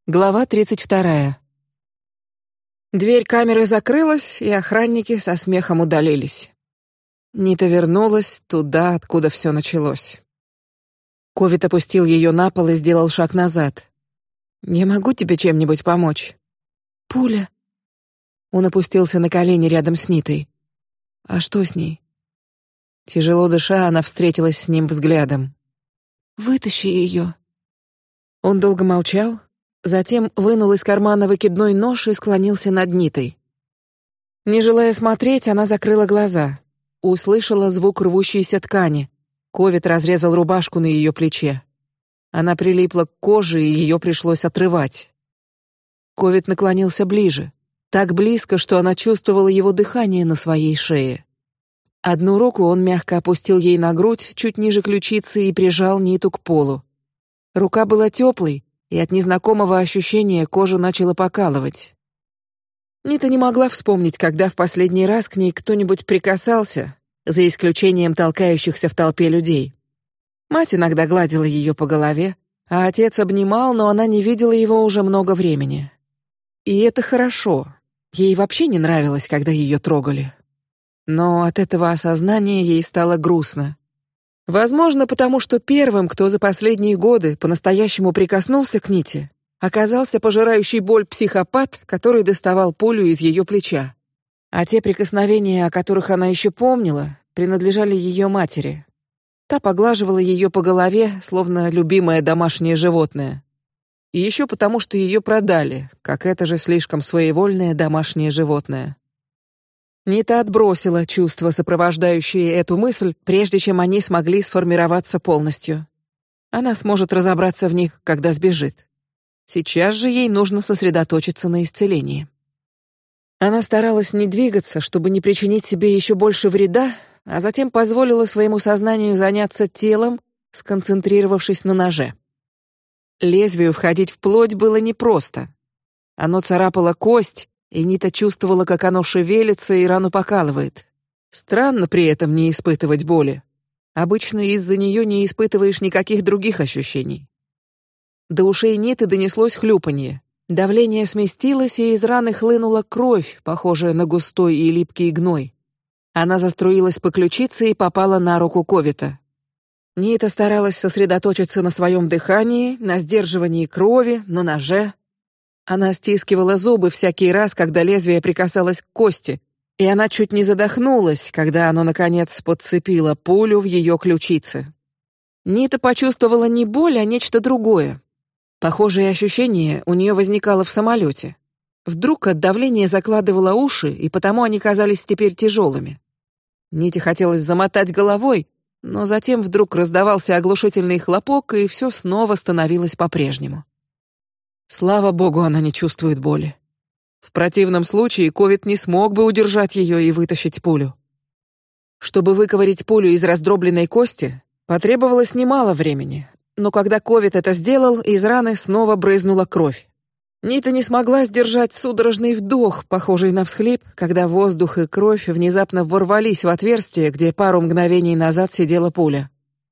Глава 32. Дверь камеры закрылась, и охранники со смехом удалились. Нита вернулась туда, откуда все началось. Ковид опустил ее на пол и сделал шаг назад. «Я могу тебе чем-нибудь помочь?» «Пуля». Он опустился на колени рядом с Нитой. «А что с ней?» Тяжело дыша, она встретилась с ним взглядом. «Вытащи ее». Он долго молчал. Затем вынул из кармана выкидной нож и склонился над Нитой. Не желая смотреть, она закрыла глаза. Услышала звук рвущейся ткани. Ковид разрезал рубашку на ее плече. Она прилипла к коже, и ее пришлось отрывать. Ковид наклонился ближе, так близко, что она чувствовала его дыхание на своей шее. Одну руку он мягко опустил ей на грудь, чуть ниже ключицы, и прижал Ниту к полу. Рука была теплой, и от незнакомого ощущения кожу начало покалывать. Нита не могла вспомнить, когда в последний раз к ней кто-нибудь прикасался, за исключением толкающихся в толпе людей. Мать иногда гладила ее по голове, а отец обнимал, но она не видела его уже много времени. И это хорошо. Ей вообще не нравилось, когда ее трогали. Но от этого осознания ей стало грустно. Возможно, потому что первым, кто за последние годы по-настоящему прикоснулся к Ните, оказался пожирающий боль психопат, который доставал пулю из ее плеча. А те прикосновения, о которых она еще помнила, принадлежали ее матери. Та поглаживала ее по голове, словно любимое домашнее животное. И еще потому, что ее продали, как это же слишком своевольное домашнее животное. Нита отбросила чувства, сопровождающие эту мысль, прежде чем они смогли сформироваться полностью. Она сможет разобраться в них, когда сбежит. Сейчас же ей нужно сосредоточиться на исцелении. Она старалась не двигаться, чтобы не причинить себе еще больше вреда, а затем позволила своему сознанию заняться телом, сконцентрировавшись на ноже. Лезвию входить в плоть было непросто. Оно царапало кость, и Нита чувствовала, как оно шевелится и рану покалывает. Странно при этом не испытывать боли. Обычно из-за нее не испытываешь никаких других ощущений. До ушей Ниты донеслось хлюпанье. Давление сместилось, и из раны хлынула кровь, похожая на густой и липкий гной. Она заструилась по ключице и попала на руку Ковита. Нита старалась сосредоточиться на своем дыхании, на сдерживании крови, на ноже. Она стискивала зубы всякий раз, когда лезвие прикасалось к кости, и она чуть не задохнулась, когда оно наконец подцепило пулю в ее ключице. Нита почувствовала не боль, а нечто другое. Похожее ощущение у нее возникало в самолете. Вдруг от давления закладывало уши, и потому они казались теперь тяжелыми. Ните хотелось замотать головой, но затем вдруг раздавался оглушительный хлопок, и все снова становилось по-прежнему. Слава богу, она не чувствует боли. В противном случае Ковид не смог бы удержать ее и вытащить пулю. Чтобы выковырять пулю из раздробленной кости, потребовалось немало времени, но когда Ковид это сделал, из раны снова брызнула кровь. Нита не смогла сдержать судорожный вдох, похожий на всхлип, когда воздух и кровь внезапно ворвались в отверстие, где пару мгновений назад сидела пуля.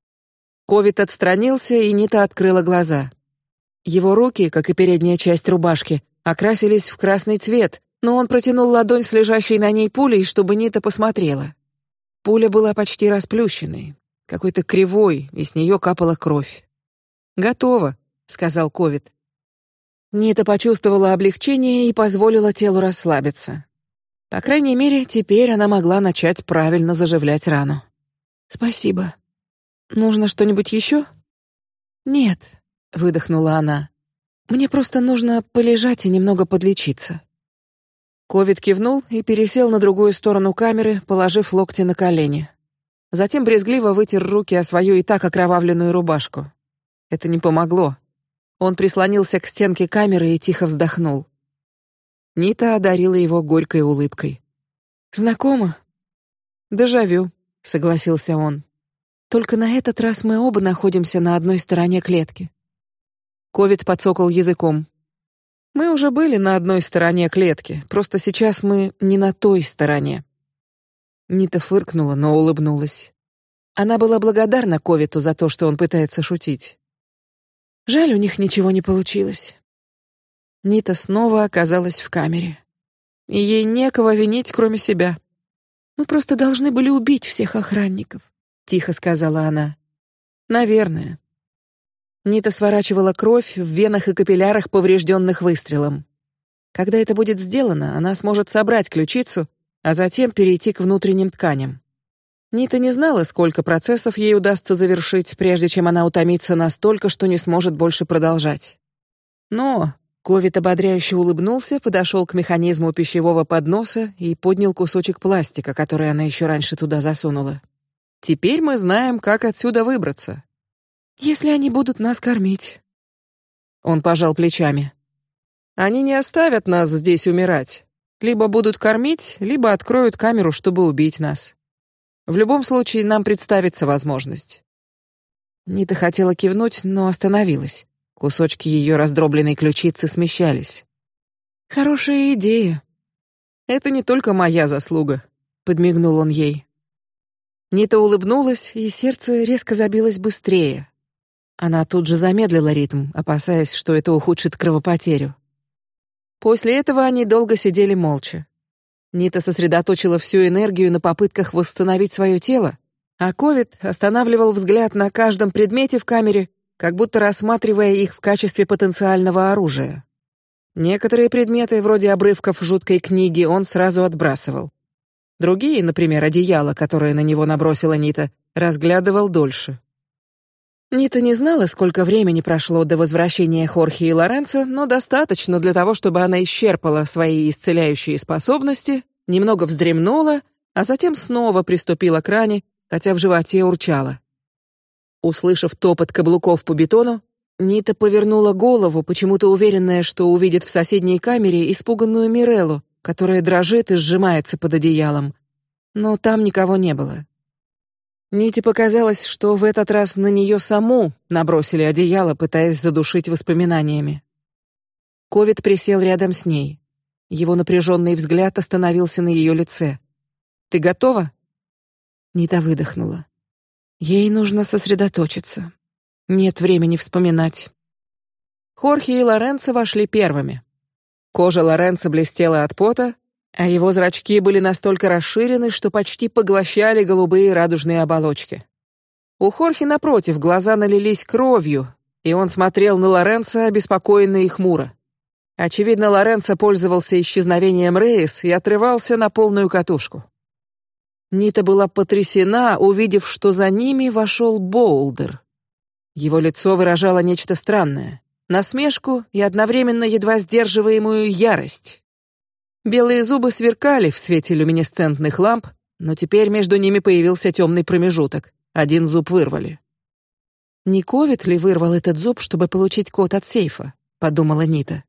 Ковид отстранился, и Нита открыла глаза. Его руки, как и передняя часть рубашки, окрасились в красный цвет, но он протянул ладонь с лежащей на ней пулей, чтобы Нита посмотрела. Пуля была почти расплющенной, какой-то кривой, и с нее капала кровь. «Готово», — сказал Ковид. Нита почувствовала облегчение и позволила телу расслабиться. По крайней мере, теперь она могла начать правильно заживлять рану. «Спасибо. Нужно что-нибудь еще?» «Нет», — выдохнула она. «Мне просто нужно полежать и немного подлечиться». Ковид кивнул и пересел на другую сторону камеры, положив локти на колени. Затем брезгливо вытер руки о свою и так окровавленную рубашку. Это не помогло. Он прислонился к стенке камеры и тихо вздохнул. Нита одарила его горькой улыбкой. «Знакомо?» «Дежавю», — согласился он. «Только на этот раз мы оба находимся на одной стороне клетки». Ковид подсокал языком. «Мы уже были на одной стороне клетки, просто сейчас мы не на той стороне». Нита фыркнула, но улыбнулась. Она была благодарна Ковиту за то, что он пытается шутить. Жаль, у них ничего не получилось. Нита снова оказалась в камере. И ей некого винить, кроме себя. «Мы просто должны были убить всех охранников», — тихо сказала она. «Наверное». Нита сворачивала кровь в венах и капиллярах, поврежденных выстрелом. Когда это будет сделано, она сможет собрать ключицу, а затем перейти к внутренним тканям. Нита не знала, сколько процессов ей удастся завершить, прежде чем она утомится настолько, что не сможет больше продолжать. Но Ковид ободряюще улыбнулся, подошел к механизму пищевого подноса и поднял кусочек пластика, который она еще раньше туда засунула. «Теперь мы знаем, как отсюда выбраться. Если они будут нас кормить». Он пожал плечами. «Они не оставят нас здесь умирать. Либо будут кормить, либо откроют камеру, чтобы убить нас. В любом случае нам представится возможность». Нита хотела кивнуть, но остановилась. Кусочки ее раздробленной ключицы смещались. «Хорошая идея». «Это не только моя заслуга», — подмигнул он ей. Нита улыбнулась, и сердце резко забилось быстрее. Она тут же замедлила ритм, опасаясь, что это ухудшит кровопотерю. После этого они долго сидели молча. Нита сосредоточила всю энергию на попытках восстановить свое тело, а Ковид останавливал взгляд на каждом предмете в камере, как будто рассматривая их в качестве потенциального оружия. Некоторые предметы, вроде обрывков жуткой книги, он сразу отбрасывал. Другие, например, одеяло, которое на него набросила Нита, разглядывал дольше. Нита не знала, сколько времени прошло до возвращения Хорхе и Лоренцо, но достаточно для того, чтобы она исчерпала свои исцеляющие способности, немного вздремнула, а затем снова приступила к ране, хотя в животе урчала. Услышав топот каблуков по бетону, Нита повернула голову, почему-то уверенная, что увидит в соседней камере испуганную Миреллу, которая дрожит и сжимается под одеялом. Но там никого не было. Ните показалось, что в этот раз на нее саму набросили одеяло, пытаясь задушить воспоминаниями. Ковид присел рядом с ней. Его напряженный взгляд остановился на ее лице. «Ты готова?» Нита выдохнула. Ей нужно сосредоточиться. Нет времени вспоминать. Хорхе и Лоренцо вошли первыми. Кожа Лоренцо блестела от пота, а его зрачки были настолько расширены, что почти поглощали голубые радужные оболочки. У Хорхе, напротив, глаза налились кровью, и он смотрел на Лоренцо обеспокоенно и хмуро. Очевидно, Лоренцо пользовался исчезновением Рейс и отрывался на полную катушку. Нита была потрясена, увидев, что за ними вошел Боулдер. Его лицо выражало нечто странное: насмешку и одновременно едва сдерживаемую ярость. Белые зубы сверкали в свете люминесцентных ламп, но теперь между ними появился темный промежуток. Один зуб вырвали. Не Ковид ли вырвал этот зуб, чтобы получить код от сейфа? Подумала Нита.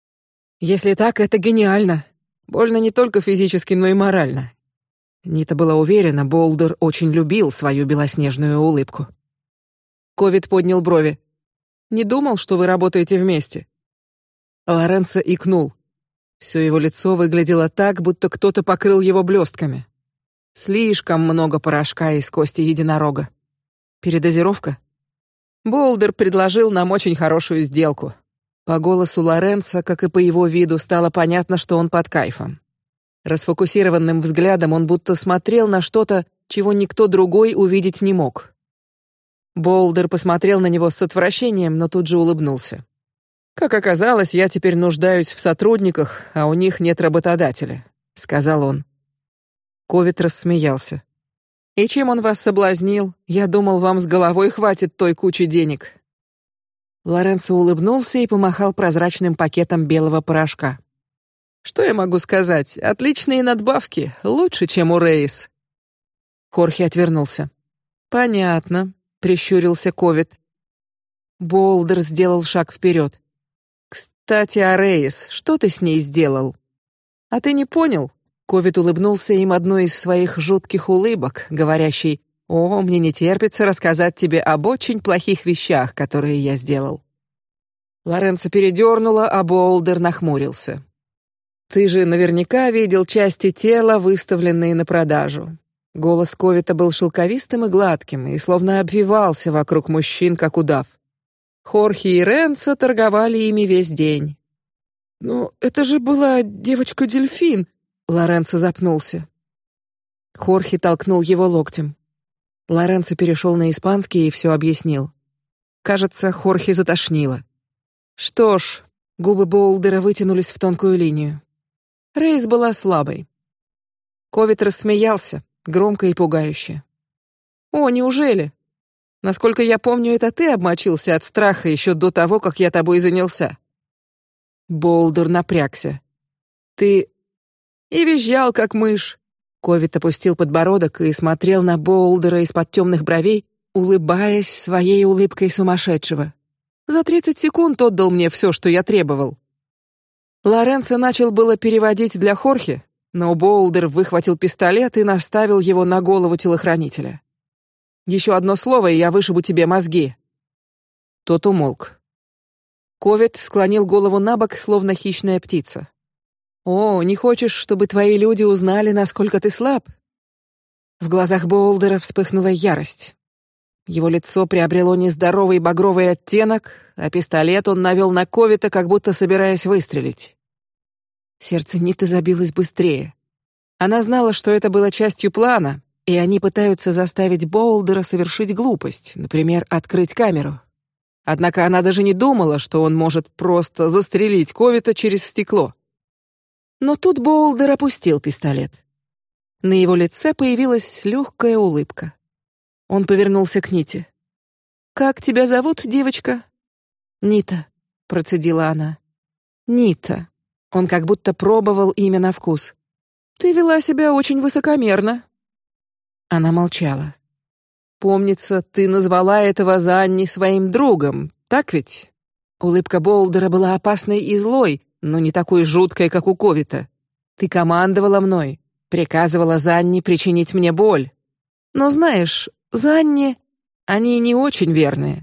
Если так, это гениально. Больно не только физически, но и морально. Нита была уверена, Боулдер очень любил свою белоснежную улыбку. Ковид поднял брови. Не думал, что вы работаете вместе. Лоренцо икнул. Все его лицо выглядело так, будто кто-то покрыл его блестками. Слишком много порошка из кости единорога. Передозировка? Боулдер предложил нам очень хорошую сделку. По голосу Лоренцо, как и по его виду, стало понятно, что он под кайфом. Расфокусированным взглядом он будто смотрел на что-то, чего никто другой увидеть не мог. Боулдер посмотрел на него с отвращением, но тут же улыбнулся. «Как оказалось, я теперь нуждаюсь в сотрудниках, а у них нет работодателя», — сказал он. Ковид рассмеялся. «И чем он вас соблазнил? Я думал, вам с головой хватит той кучи денег». Лоренцо улыбнулся и помахал прозрачным пакетом белого порошка. «Что я могу сказать? Отличные надбавки, лучше, чем у Рейс». Хорхе отвернулся. «Понятно», — прищурился Ковид. Боулдер сделал шаг вперед. «Кстати, о Рейс, что ты с ней сделал?» «А ты не понял?» Ковид улыбнулся им одной из своих жутких улыбок, говорящей: «О, мне не терпится рассказать тебе об очень плохих вещах, которые я сделал». Лоренцо передернула, а Боулдер нахмурился. «Ты же наверняка видел части тела, выставленные на продажу». Голос Ковида был шелковистым и гладким, и словно обвивался вокруг мужчин, как удав. Хорхе и Ренцо торговали ими весь день. Но это же была девочка-дельфин. Лоренцо запнулся. Хорхе толкнул его локтем. Лоренцо перешел на испанский и все объяснил. Кажется, Хорхе затошнило. Что ж, губы Боулдера вытянулись в тонкую линию. Рейс была слабой. Ковид рассмеялся, громко и пугающе. О, неужели? Насколько я помню, это ты обмочился от страха еще до того, как я тобой занялся. Боулдер напрягся. Ты и визжал, как мышь. Ковид опустил подбородок и смотрел на Боулдера из-под темных бровей, улыбаясь своей улыбкой сумасшедшего. За 30 секунд отдал мне все, что я требовал. Лоренцо начал было переводить для Хорхе, но Боулдер выхватил пистолет и наставил его на голову телохранителя. Еще одно слово, и я вышибу тебе мозги. Тот умолк. Ковид склонил голову набок, словно хищная птица. О, не хочешь, чтобы твои люди узнали, насколько ты слаб? В глазах Боулдера вспыхнула ярость. Его лицо приобрело нездоровый багровый оттенок, а пистолет он навел на Ковида, как будто собираясь выстрелить. Сердце Ниты забилось быстрее. Она знала, что это было частью плана, и они пытаются заставить Боулдера совершить глупость, например, открыть камеру. Однако она даже не думала, что он может просто застрелить Ковида через стекло. Но тут Боулдер опустил пистолет. На его лице появилась легкая улыбка. Он повернулся к Ните. «Как тебя зовут, девочка?» «Нита», — процедила она. «Нита». Он как будто пробовал имя на вкус. «Ты вела себя очень высокомерно». Она молчала. «Помнится, ты назвала этого Занни своим другом, так ведь?» Улыбка Боулдера была опасной и злой, но не такой жуткой, как у Ковида. «Ты командовала мной, приказывала Занни причинить мне боль. Но знаешь, Занни, они не очень верные».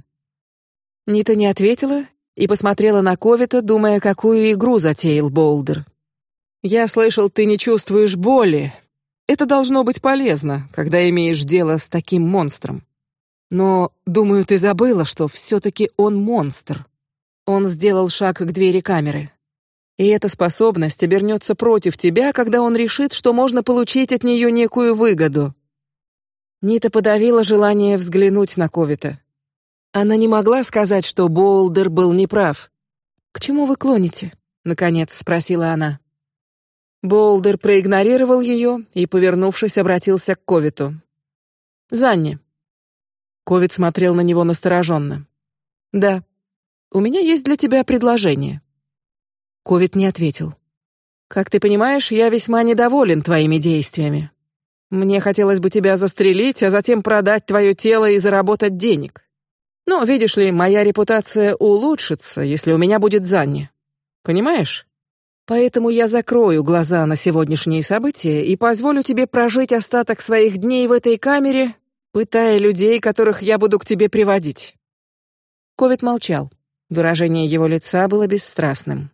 Нита не ответила и посмотрела на Ковида, думая, какую игру затеял Боулдер. «Я слышал, ты не чувствуешь боли. Это должно быть полезно, когда имеешь дело с таким монстром. Но, думаю, ты забыла, что все-таки он монстр». Он сделал шаг к двери камеры. «И эта способность обернется против тебя, когда он решит, что можно получить от нее некую выгоду». Нита подавила желание взглянуть на Ковида. Она не могла сказать, что Боулдер был неправ. «К чему вы клоните?» — наконец спросила она. Боулдер проигнорировал ее и, повернувшись, обратился к Ковиду. «Занни». Ковид смотрел на него настороженно. «Да, у меня есть для тебя предложение». Ковид не ответил. «Как ты понимаешь, я весьма недоволен твоими действиями. Мне хотелось бы тебя застрелить, а затем продать твое тело и заработать денег. Но, видишь ли, моя репутация улучшится, если у меня будет Занни. Понимаешь? Поэтому я закрою глаза на сегодняшние события и позволю тебе прожить остаток своих дней в этой камере, пытая людей, которых я буду к тебе приводить». Ковид молчал. Выражение его лица было бесстрастным.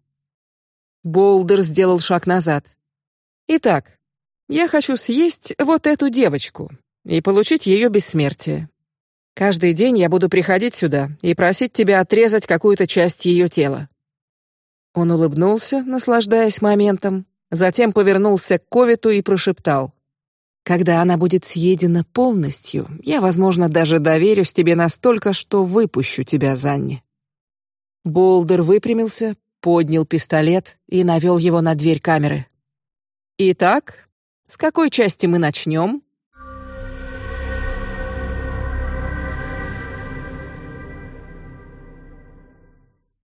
Боулдер сделал шаг назад. «Итак, я хочу съесть вот эту девочку и получить ее бессмертие. Каждый день я буду приходить сюда и просить тебя отрезать какую-то часть ее тела». Он улыбнулся, наслаждаясь моментом, затем повернулся к Ковиду и прошептал: «Когда она будет съедена полностью, я, возможно, даже доверюсь тебе настолько, что выпущу тебя, Занни». Боулдер выпрямился, поднял пистолет и навел его на дверь камеры. «Итак, с какой части мы начнем?»